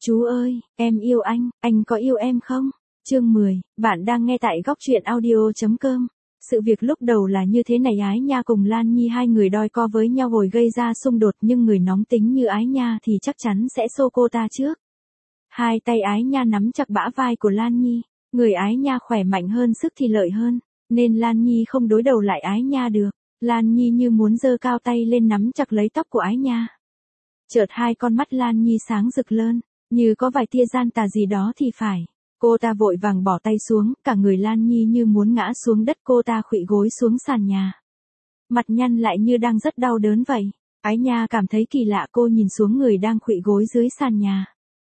Chú ơi, em yêu anh có yêu em không? Chương 10, bạn đang nghe tại góc truyện audio.com. Sự việc lúc đầu là như thế này, Ái Nha cùng Lan Nhi hai người đôi co với nhau rồi gây ra xung đột, nhưng người nóng tính như Ái Nha thì chắc chắn sẽ xô cô ta trước. Hai tay Ái Nha nắm chặt bả vai của Lan Nhi, người Ái Nha khỏe mạnh hơn, sức thì lợi hơn, nên Lan Nhi không đối đầu lại Ái Nha được. Lan Nhi như muốn giơ cao tay lên nắm chặt lấy tóc của Ái Nha. Chợt hai con mắt Lan Nhi sáng rực lên, như có vài tia gian tà gì đó thì phải. Cô ta vội vàng bỏ tay xuống, cả người Lan Nhi như muốn ngã xuống đất, cô ta khuỵu gối xuống sàn nhà. Mặt nhăn lại như đang rất đau đớn vậy. Ái Nha cảm thấy kỳ lạ, cô nhìn xuống người đang khuỵu gối dưới sàn nhà.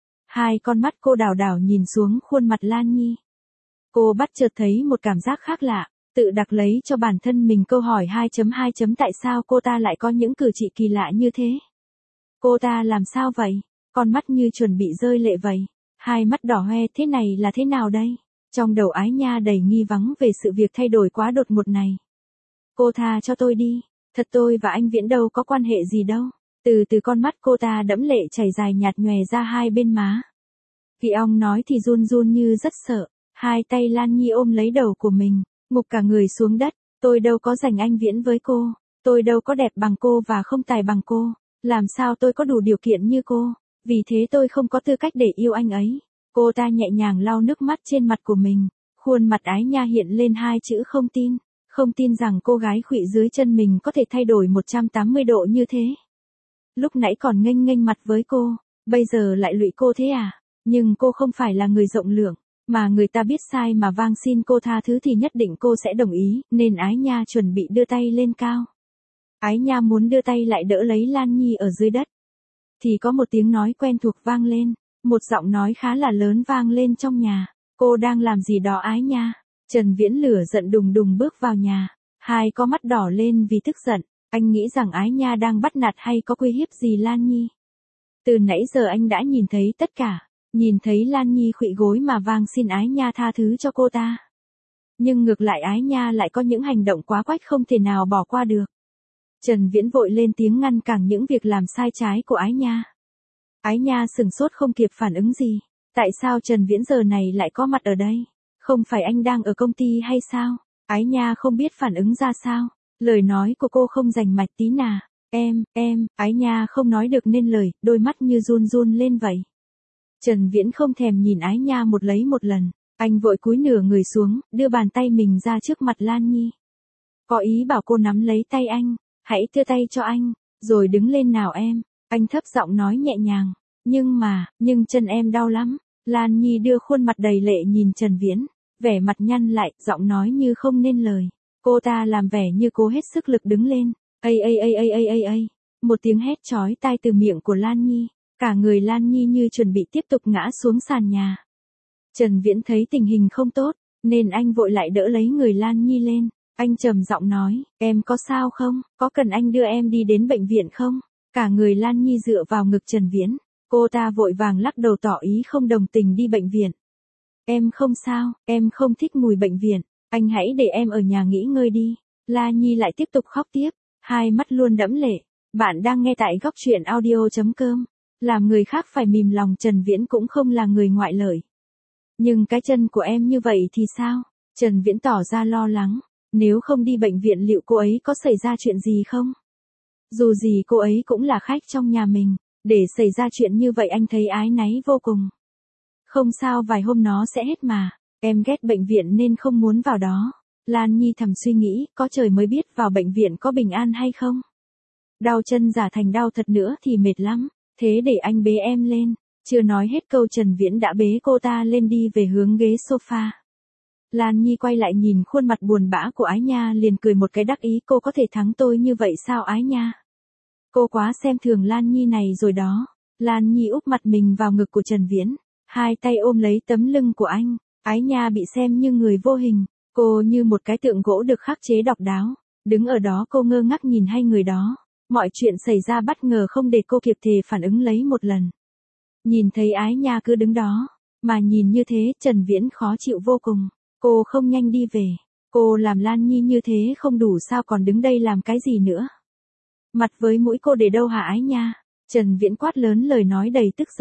Hai con mắt cô đảo đảo nhìn xuống khuôn mặt Lan Nhi. Cô bắt chợt thấy một cảm giác khác lạ, tự đặt lấy cho bản thân mình câu hỏi 2.2. Tại sao cô ta lại có những cử chỉ kỳ lạ như thế? Cô ta làm sao vậy? Con mắt như chuẩn bị rơi lệ vậy. Hai mắt đỏ hoe, thế này là thế nào đây? Trong đầu Ái Nha đầy nghi vấn về sự việc thay đổi quá đột ngột này. Cô tha cho tôi đi, thật tôi và anh Viễn đâu có quan hệ gì đâu. Từ từ con mắt cô ta đẫm lệ chảy dài nhạt nhòe ra hai bên má. Vì ông nói thì run run như rất sợ. Hai tay Lan Nhi ôm lấy đầu của mình, ngục cả người xuống đất. Tôi đâu có giành anh Viễn với cô. Tôi đâu có đẹp bằng cô và không tài bằng cô. Làm sao tôi có đủ điều kiện như cô. Vì thế tôi không có tư cách để yêu anh ấy. Cô ta nhẹ nhàng lau nước mắt trên mặt của mình. Khuôn mặt Ái Nha hiện lên hai chữ không tin. Không tin rằng cô gái khuỵu dưới chân mình có thể thay đổi 180 độ như thế. Lúc nãy còn nghênh nghênh mặt với cô, bây giờ lại lụy cô thế à? Nhưng cô không phải là người rộng lượng, mà người ta biết sai mà van xin cô tha thứ thì nhất định cô sẽ đồng ý, nên Ái Nha chuẩn bị đưa tay lên cao. Ái Nha muốn đưa tay lại đỡ lấy Lan Nhi ở dưới đất. Thì có một tiếng nói quen thuộc vang lên, một giọng nói khá là lớn vang lên trong nhà. Cô đang làm gì đó Ái Nha? Trần Viễn lửa giận đùng đùng bước vào nhà, hai con mắt đỏ lên vì tức giận. Anh nghĩ rằng Ái Nha đang bắt nạt hay có uy hiếp gì Lan Nhi. Từ nãy giờ anh đã nhìn thấy tất cả, nhìn thấy Lan Nhi khuỵu gối mà van xin Ái Nha tha thứ cho cô ta. Nhưng ngược lại Ái Nha lại có những hành động quá quách không thể nào bỏ qua được. Trần Viễn vội lên tiếng ngăn cản những việc làm sai trái của Ái Nha. Ái Nha sửng sốt không kịp phản ứng gì. Tại sao Trần Viễn giờ này lại có mặt ở đây? Không phải anh đang ở công ty hay sao? Ái Nha không biết phản ứng ra sao. Lời nói của cô không rành mạch tí nào. Ái Nha không nói được nên lời, đôi mắt như run run lên vậy. Trần Viễn không thèm nhìn Ái Nha một lần. Anh vội cúi nửa người xuống, đưa bàn tay mình ra trước mặt Lan Nhi. Có ý bảo cô nắm lấy tay anh. Hãy đưa tay cho anh, rồi đứng lên nào em. Anh thấp giọng nói nhẹ nhàng. Nhưng chân em đau lắm. Lan Nhi đưa khuôn mặt đầy lệ nhìn Trần Viễn, vẻ mặt nhăn lại, giọng nói như không nên lời. Cô ta làm vẻ như cố hết sức lực đứng lên. Ây. Một tiếng hét chói tai từ miệng của Lan Nhi. Cả người Lan Nhi như chuẩn bị tiếp tục ngã xuống sàn nhà. Trần Viễn thấy tình hình không tốt, nên anh vội lại đỡ lấy người Lan Nhi lên. Anh trầm giọng nói, em có sao không? Có cần anh đưa em đi đến bệnh viện không? Cả người Lan Nhi dựa vào ngực Trần Viễn. Cô ta vội vàng lắc đầu tỏ ý không đồng tình đi bệnh viện. Em không sao, em không thích mùi bệnh viện. Anh hãy để em ở nhà nghỉ ngơi đi. Lan Nhi lại tiếp tục khóc tiếp, hai mắt luôn đẫm lệ. Bạn đang nghe tại góc truyện audio.com. Làm người khác phải mềm lòng, Trần Viễn cũng không là người ngoại lệ. Nhưng cái chân của em như vậy thì sao? Trần Viễn tỏ ra lo lắng. Nếu không đi bệnh viện liệu cô ấy có xảy ra chuyện gì không? Dù gì cô ấy cũng là khách trong nhà mình, để xảy ra chuyện như vậy anh thấy áy náy vô cùng. Không sao, vài hôm nó sẽ hết mà. Em ghét bệnh viện nên không muốn vào đó. Lan Nhi thầm suy nghĩ, có trời mới biết vào bệnh viện có bình an hay không. Đau chân giả thành đau thật nữa thì mệt lắm. Thế để anh bế em lên. Chưa nói hết câu Trần Viễn đã bế cô ta lên đi về hướng ghế sofa. Lan Nhi quay lại nhìn khuôn mặt buồn bã của Ái Nha liền cười một cái đắc ý, cô có thể thắng tôi như vậy sao Ái Nha? Cô quá xem thường Lan Nhi này rồi đó. Lan Nhi úp mặt mình vào ngực của Trần Viễn, hai tay ôm lấy tấm lưng của anh. Ái Nha bị xem như người vô hình, cô như một cái tượng gỗ được khắc chế độc đáo. Đứng ở đó cô ngơ ngác nhìn hai người đó. Mọi chuyện xảy ra bất ngờ không để cô kịp thời phản ứng lấy một lần. Nhìn thấy Ái Nha cứ đứng đó, mà nhìn như thế Trần Viễn khó chịu vô cùng. Cô không nhanh đi về. Cô làm Lan Nhi như thế không đủ sao, còn đứng đây làm cái gì nữa? Mặt với mũi cô để đâu hả Ái Nha? Trần Viễn quát lớn lời nói đầy tức giận.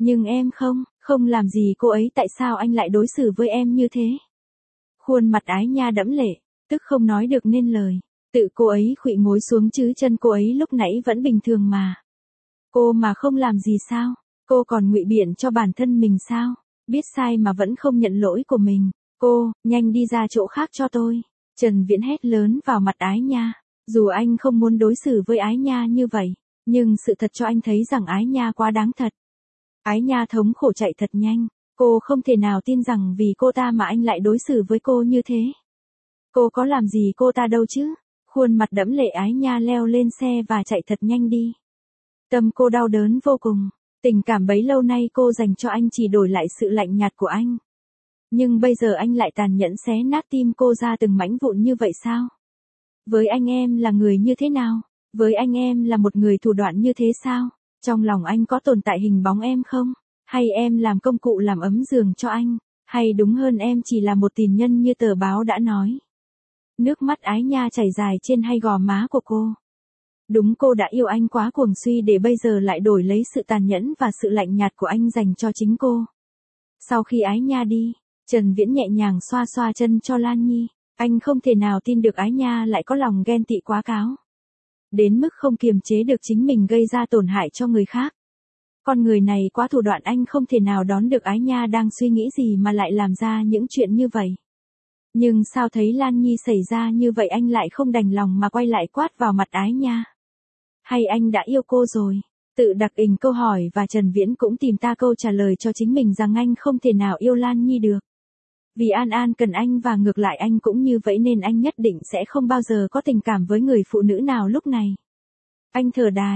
Nhưng em không làm gì cô ấy, tại sao anh lại đối xử với em như thế? Khuôn mặt Ái Nha đẫm lệ, tức không nói được nên lời. Tự cô ấy khuỵu gối xuống chứ chân cô ấy lúc nãy vẫn bình thường mà. Cô mà không làm gì sao? Cô còn ngụy biện cho bản thân mình sao? Biết sai mà vẫn không nhận lỗi của mình. Cô, nhanh đi ra chỗ khác cho tôi. Trần Viễn hét lớn vào mặt Ái Nha. Dù anh không muốn đối xử với Ái Nha như vậy, nhưng sự thật cho anh thấy rằng Ái Nha quá đáng thật. Ái Nha thống khổ chạy thật nhanh. Cô không thể nào tin rằng vì cô ta mà anh lại đối xử với cô như thế. Cô có làm gì cô ta đâu chứ? Khuôn mặt đẫm lệ Ái Nha leo lên xe và chạy thật nhanh đi. Tâm cô đau đớn vô cùng. Tình cảm bấy lâu nay cô dành cho anh chỉ đổi lại sự lạnh nhạt của anh. Nhưng bây giờ anh lại tàn nhẫn xé nát tim cô ra từng mảnh vụn như vậy sao? Với anh em là người như thế nào? Với anh em là một người thủ đoạn như thế sao? Trong lòng anh có tồn tại hình bóng em không? Hay em làm công cụ làm ấm giường cho anh? Hay đúng hơn em chỉ là một tình nhân như tờ báo đã nói? Nước mắt Ái Nha chảy dài trên hai gò má của cô. Đúng, cô đã yêu anh quá cuồng suy để bây giờ lại đổi lấy sự tàn nhẫn và sự lạnh nhạt của anh dành cho chính cô. Sau khi Ái Nha đi, Trần Viễn nhẹ nhàng xoa xoa chân cho Lan Nhi. Anh không thể nào tin được Ái Nha lại có lòng ghen tị quá cáo. Đến mức không kiềm chế được chính mình gây ra tổn hại cho người khác. Con người này quá thủ đoạn, anh không thể nào đoán được Ái Nha đang suy nghĩ gì mà lại làm ra những chuyện như vậy. Nhưng sao thấy Lan Nhi xảy ra như vậy anh lại không đành lòng mà quay lại quát vào mặt Ái Nha. Hay anh đã yêu cô rồi? Tự đặt ình câu hỏi và Trần Viễn cũng tìm ta câu trả lời cho chính mình rằng anh không thể nào yêu Lan Nhi được. Vì An An cần anh và ngược lại anh cũng như vậy nên anh nhất định sẽ không bao giờ có tình cảm với người phụ nữ nào lúc này. Anh thở dài,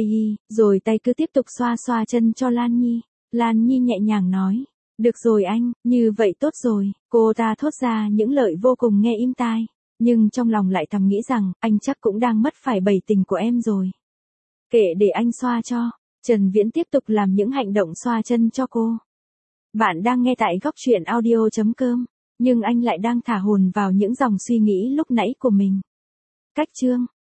rồi tay cứ tiếp tục xoa xoa chân cho Lan Nhi. Lan Nhi nhẹ nhàng nói. Được rồi anh, như vậy tốt rồi. Cô ta thốt ra những lời vô cùng nghe im tai. Nhưng trong lòng lại thầm nghĩ rằng, anh chắc cũng đang mất phải bầy tình của em rồi. Kệ để anh xoa cho. Trần Viễn tiếp tục làm những hành động xoa chân cho cô. Bạn đang nghe tại góc truyện audio.com. Nhưng anh lại đang thả hồn vào những dòng suy nghĩ lúc nãy của mình. Cách chương